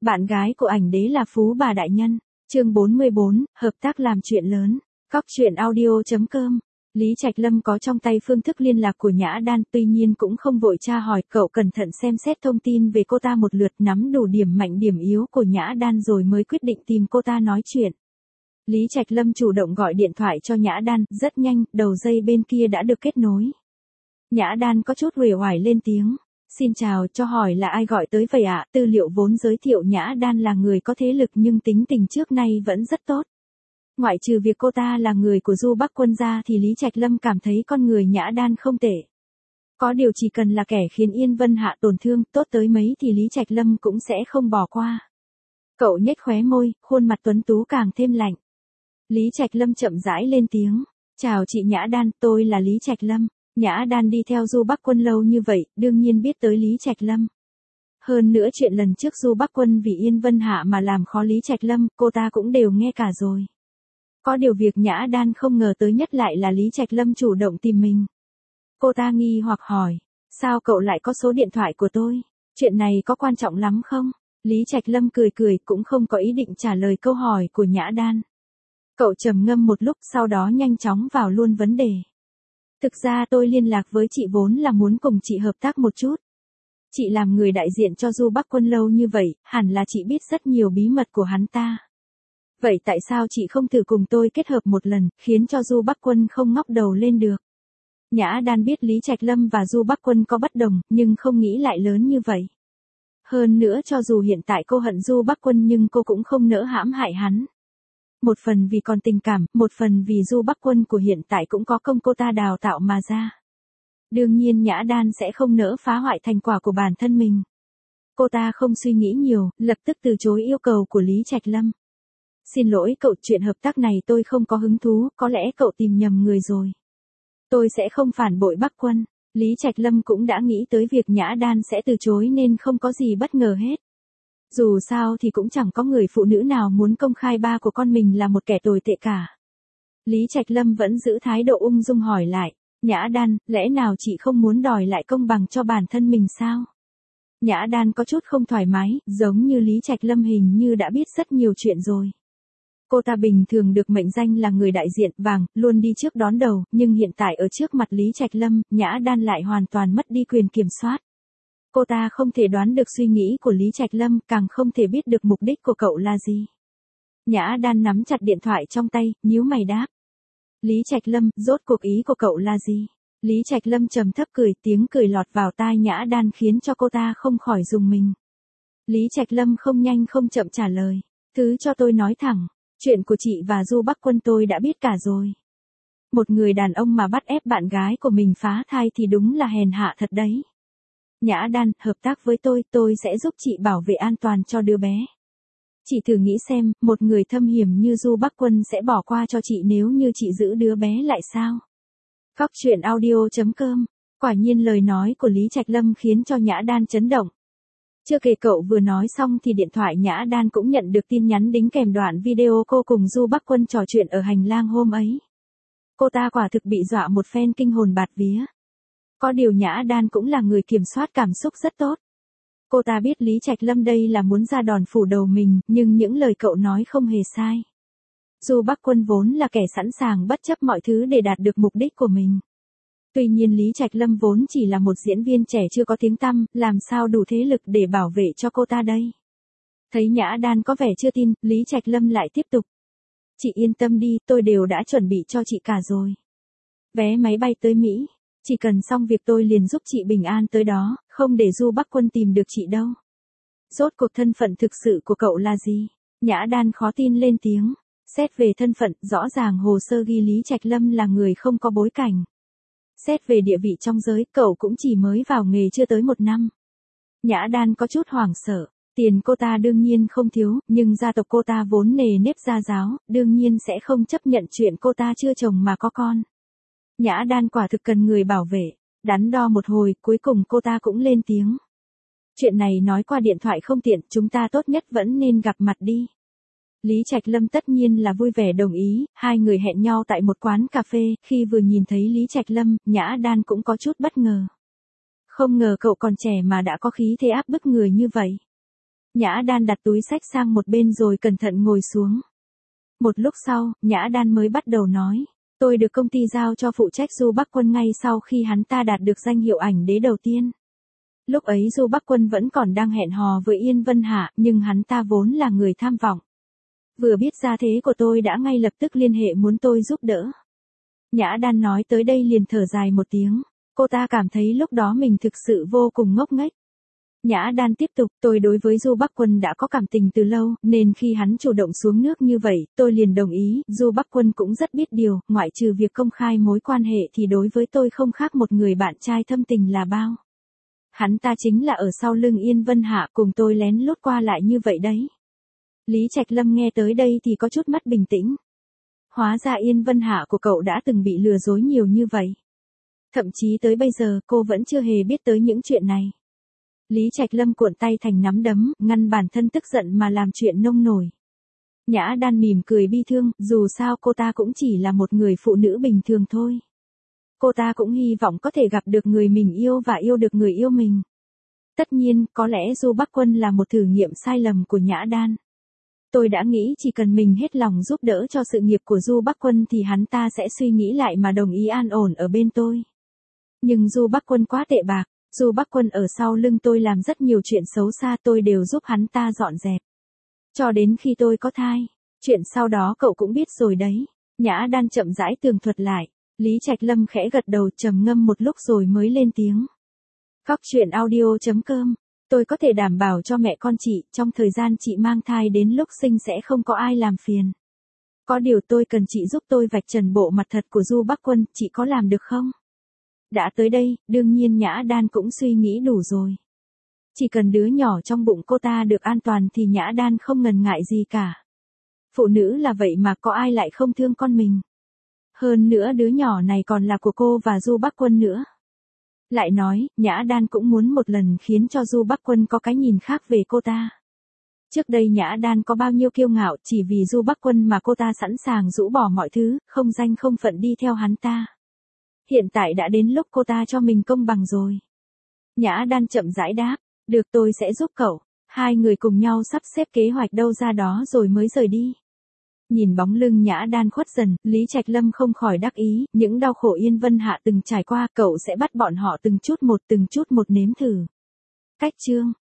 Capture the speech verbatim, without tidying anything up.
Bạn gái của ảnh đế là Phú Bà Đại Nhân. Chương bốn mươi bốn, hợp tác làm chuyện lớn. Cóc truyện audio chấm com. Lý Trạch Lâm có trong tay phương thức liên lạc của Nhã Đan, tuy nhiên cũng không vội tra hỏi, cậu cẩn thận xem xét thông tin về cô ta một lượt, nắm đủ điểm mạnh điểm yếu của Nhã Đan rồi mới quyết định tìm cô ta nói chuyện. Lý Trạch Lâm chủ động gọi điện thoại cho Nhã Đan, rất nhanh, đầu dây bên kia đã được kết nối. Nhã Đan có chút uể oải lên tiếng. Xin chào, cho hỏi là ai gọi tới vậy ạ? Tư liệu vốn giới thiệu Nhã Đan là người có thế lực nhưng tính tình trước nay vẫn rất tốt. Ngoại trừ việc cô ta là người của Du Bắc Quân ra thì Lý Trạch Lâm cảm thấy con người Nhã Đan không tệ. Có điều chỉ cần là kẻ khiến Yên Vân Hạ tổn thương tốt tới mấy thì Lý Trạch Lâm cũng sẽ không bỏ qua. Cậu nhếch khóe môi, khuôn mặt tuấn tú càng thêm lạnh. Lý Trạch Lâm chậm rãi lên tiếng. Chào chị Nhã Đan, tôi là Lý Trạch Lâm. Nhã Đan đi theo Du Bắc Quân lâu như vậy, đương nhiên biết tới Lý Trạch Lâm. Hơn nữa chuyện lần trước Du Bắc Quân vì Yên Vân Hạ mà làm khó Lý Trạch Lâm, cô ta cũng đều nghe cả rồi. Có điều việc Nhã Đan không ngờ tới nhất lại là Lý Trạch Lâm chủ động tìm mình. Cô ta nghi hoặc hỏi, sao cậu lại có số điện thoại của tôi? Chuyện này có quan trọng lắm không? Lý Trạch Lâm cười cười cũng không có ý định trả lời câu hỏi của Nhã Đan. Cậu trầm ngâm một lúc sau đó nhanh chóng vào luôn vấn đề. Thực ra tôi liên lạc với chị vốn là muốn cùng chị hợp tác một chút. Chị làm người đại diện cho Du Bắc Quân lâu như vậy, hẳn là chị biết rất nhiều bí mật của hắn ta. Vậy tại sao chị không thử cùng tôi kết hợp một lần, khiến cho Du Bắc Quân không ngóc đầu lên được? Nhã Đan biết Lý Trạch Lâm và Du Bắc Quân có bất đồng, nhưng không nghĩ lại lớn như vậy. Hơn nữa cho dù hiện tại cô hận Du Bắc Quân nhưng cô cũng không nỡ hãm hại hắn. Một phần vì còn tình cảm, một phần vì Du Bắc Quân của hiện tại cũng có công cô ta đào tạo mà ra. Đương nhiên Nhã Đan sẽ không nỡ phá hoại thành quả của bản thân mình. Cô ta không suy nghĩ nhiều, lập tức từ chối yêu cầu của Lý Trạch Lâm. Xin lỗi cậu, chuyện hợp tác này tôi không có hứng thú, có lẽ cậu tìm nhầm người rồi. Tôi sẽ không phản bội Bắc Quân. Lý Trạch Lâm cũng đã nghĩ tới việc Nhã Đan sẽ từ chối nên không có gì bất ngờ hết. Dù sao thì cũng chẳng có người phụ nữ nào muốn công khai ba của con mình là một kẻ tồi tệ cả. Lý Trạch Lâm vẫn giữ thái độ ung dung hỏi lại, Nhã Đan, lẽ nào chị không muốn đòi lại công bằng cho bản thân mình sao? Nhã Đan có chút không thoải mái, giống như Lý Trạch Lâm hình như đã biết rất nhiều chuyện rồi. Cô ta bình thường được mệnh danh là người đại diện vàng, luôn đi trước đón đầu, nhưng hiện tại ở trước mặt Lý Trạch Lâm, Nhã Đan lại hoàn toàn mất đi quyền kiểm soát. Cô ta không thể đoán được suy nghĩ của Lý Trạch Lâm, càng không thể biết được mục đích của cậu là gì. Nhã Đan nắm chặt điện thoại trong tay, nhíu mày đáp. Lý Trạch Lâm, rốt cuộc ý của cậu là gì? Lý Trạch Lâm trầm thấp cười, tiếng cười lọt vào tai Nhã Đan khiến cho cô ta không khỏi rùng mình. Lý Trạch Lâm không nhanh không chậm trả lời. Thứ cho tôi nói thẳng, chuyện của chị và Du Bắc Quân tôi đã biết cả rồi. Một người đàn ông mà bắt ép bạn gái của mình phá thai thì đúng là hèn hạ thật đấy. Nhã Đan, hợp tác với tôi, tôi sẽ giúp chị bảo vệ an toàn cho đứa bé. Chị thử nghĩ xem, một người thâm hiểm như Du Bắc Quân sẽ bỏ qua cho chị nếu như chị giữ đứa bé lại sao? Cóc truyện audio chấm com. Quả nhiên lời nói của Lý Trạch Lâm khiến cho Nhã Đan chấn động. Chưa kể cậu vừa nói xong thì điện thoại Nhã Đan cũng nhận được tin nhắn đính kèm đoạn video cô cùng Du Bắc Quân trò chuyện ở hành lang hôm ấy. Cô ta quả thực bị dọa một phen kinh hồn bạt vía. Có điều Nhã Đan cũng là người kiểm soát cảm xúc rất tốt. Cô ta biết Lý Trạch Lâm đây là muốn ra đòn phủ đầu mình, nhưng những lời cậu nói không hề sai. Du Bắc Quân vốn là kẻ sẵn sàng bất chấp mọi thứ để đạt được mục đích của mình. Tuy nhiên Lý Trạch Lâm vốn chỉ là một diễn viên trẻ chưa có tiếng tăm, làm sao đủ thế lực để bảo vệ cho cô ta đây? Thấy Nhã Đan có vẻ chưa tin, Lý Trạch Lâm lại tiếp tục. Chị yên tâm đi, tôi đều đã chuẩn bị cho chị cả rồi. Vé máy bay tới Mỹ. Chỉ cần xong việc tôi liền giúp chị bình an tới đó, không để Du Bắc Quân tìm được chị đâu. Rốt cuộc thân phận thực sự của cậu là gì? Nhã Đan khó tin lên tiếng. Xét về thân phận, rõ ràng hồ sơ ghi Lý Trạch Lâm là người không có bối cảnh. Xét về địa vị trong giới, cậu cũng chỉ mới vào nghề chưa tới một năm. Nhã Đan có chút hoảng sợ. Tiền cô ta đương nhiên không thiếu, nhưng gia tộc cô ta vốn nề nếp gia giáo, đương nhiên sẽ không chấp nhận chuyện cô ta chưa chồng mà có con. Nhã Đan quả thực cần người bảo vệ. Đắn đo một hồi, cuối cùng cô ta cũng lên tiếng. Chuyện này nói qua điện thoại không tiện, chúng ta tốt nhất vẫn nên gặp mặt đi. Lý Trạch Lâm tất nhiên là vui vẻ đồng ý, hai người hẹn nhau tại một quán cà phê, khi vừa nhìn thấy Lý Trạch Lâm, Nhã Đan cũng có chút bất ngờ. Không ngờ cậu còn trẻ mà đã có khí thế áp bức người như vậy. Nhã Đan đặt túi xách sang một bên rồi cẩn thận ngồi xuống. Một lúc sau, Nhã Đan mới bắt đầu nói. Tôi được công ty giao cho phụ trách Du Bắc Quân ngay sau khi hắn ta đạt được danh hiệu ảnh đế đầu tiên. Lúc ấy Du Bắc Quân vẫn còn đang hẹn hò với Yên Vân Hạ, nhưng hắn ta vốn là người tham vọng. Vừa biết ra thế của tôi đã ngay lập tức liên hệ muốn tôi giúp đỡ. Nhã Đan nói tới đây liền thở dài một tiếng. Cô ta cảm thấy lúc đó mình thực sự vô cùng ngốc nghếch. Nhã Đan tiếp tục, tôi đối với Du Bắc Quân đã có cảm tình từ lâu, nên khi hắn chủ động xuống nước như vậy, tôi liền đồng ý. Du Bắc Quân cũng rất biết điều, ngoại trừ việc công khai mối quan hệ thì đối với tôi không khác một người bạn trai thâm tình là bao. Hắn ta chính là ở sau lưng Yên Vân Hạ cùng tôi lén lút qua lại như vậy đấy. Lý Trạch Lâm nghe tới đây thì có chút mất bình tĩnh. Hóa ra Yên Vân Hạ của cậu đã từng bị lừa dối nhiều như vậy. Thậm chí tới bây giờ cô vẫn chưa hề biết tới những chuyện này. Lý Trạch Lâm cuộn tay thành nắm đấm, ngăn bản thân tức giận mà làm chuyện nông nổi. Nhã Đan mỉm cười bi thương, dù sao cô ta cũng chỉ là một người phụ nữ bình thường thôi. Cô ta cũng hy vọng có thể gặp được người mình yêu và yêu được người yêu mình. Tất nhiên, có lẽ Du Bắc Quân là một thử nghiệm sai lầm của Nhã Đan. Tôi đã nghĩ chỉ cần mình hết lòng giúp đỡ cho sự nghiệp của Du Bắc Quân thì hắn ta sẽ suy nghĩ lại mà đồng ý an ổn ở bên tôi. Nhưng Du Bắc Quân quá tệ bạc, Du Bắc Quân ở sau lưng tôi làm rất nhiều chuyện xấu xa, tôi đều giúp hắn ta dọn dẹp. Cho đến khi tôi có thai, chuyện sau đó cậu cũng biết rồi đấy. Nhã Đan chậm rãi tường thuật lại. Lý Trạch Lâm khẽ gật đầu trầm ngâm một lúc rồi mới lên tiếng. Góc truyện audio chấm com. Tôi có thể đảm bảo cho mẹ con chị, trong thời gian chị mang thai đến lúc sinh sẽ không có ai làm phiền. Có điều tôi cần chị giúp tôi vạch trần bộ mặt thật của Du Bắc Quân, chị có làm được không? Đã tới đây, đương nhiên Nhã Đan cũng suy nghĩ đủ rồi. Chỉ cần đứa nhỏ trong bụng cô ta được an toàn thì Nhã Đan không ngần ngại gì cả. Phụ nữ là vậy mà có ai lại không thương con mình. Hơn nữa đứa nhỏ này còn là của cô và Du Bắc Quân nữa. Lại nói, Nhã Đan cũng muốn một lần khiến cho Du Bắc Quân có cái nhìn khác về cô ta. Trước đây Nhã Đan có bao nhiêu kiêu ngạo chỉ vì Du Bắc Quân mà cô ta sẵn sàng rũ bỏ mọi thứ, không danh không phận đi theo hắn ta. Hiện tại đã đến lúc cô ta cho mình công bằng rồi. Nhã Đan chậm rãi đáp, được tôi sẽ giúp cậu. Hai người cùng nhau sắp xếp kế hoạch đâu ra đó rồi mới rời đi. Nhìn bóng lưng Nhã Đan khuất dần, Lý Trạch Lâm không khỏi đắc ý, những đau khổ Yên Vân Hạ từng trải qua, cậu sẽ bắt bọn họ từng chút một từng chút một nếm thử. Cách chương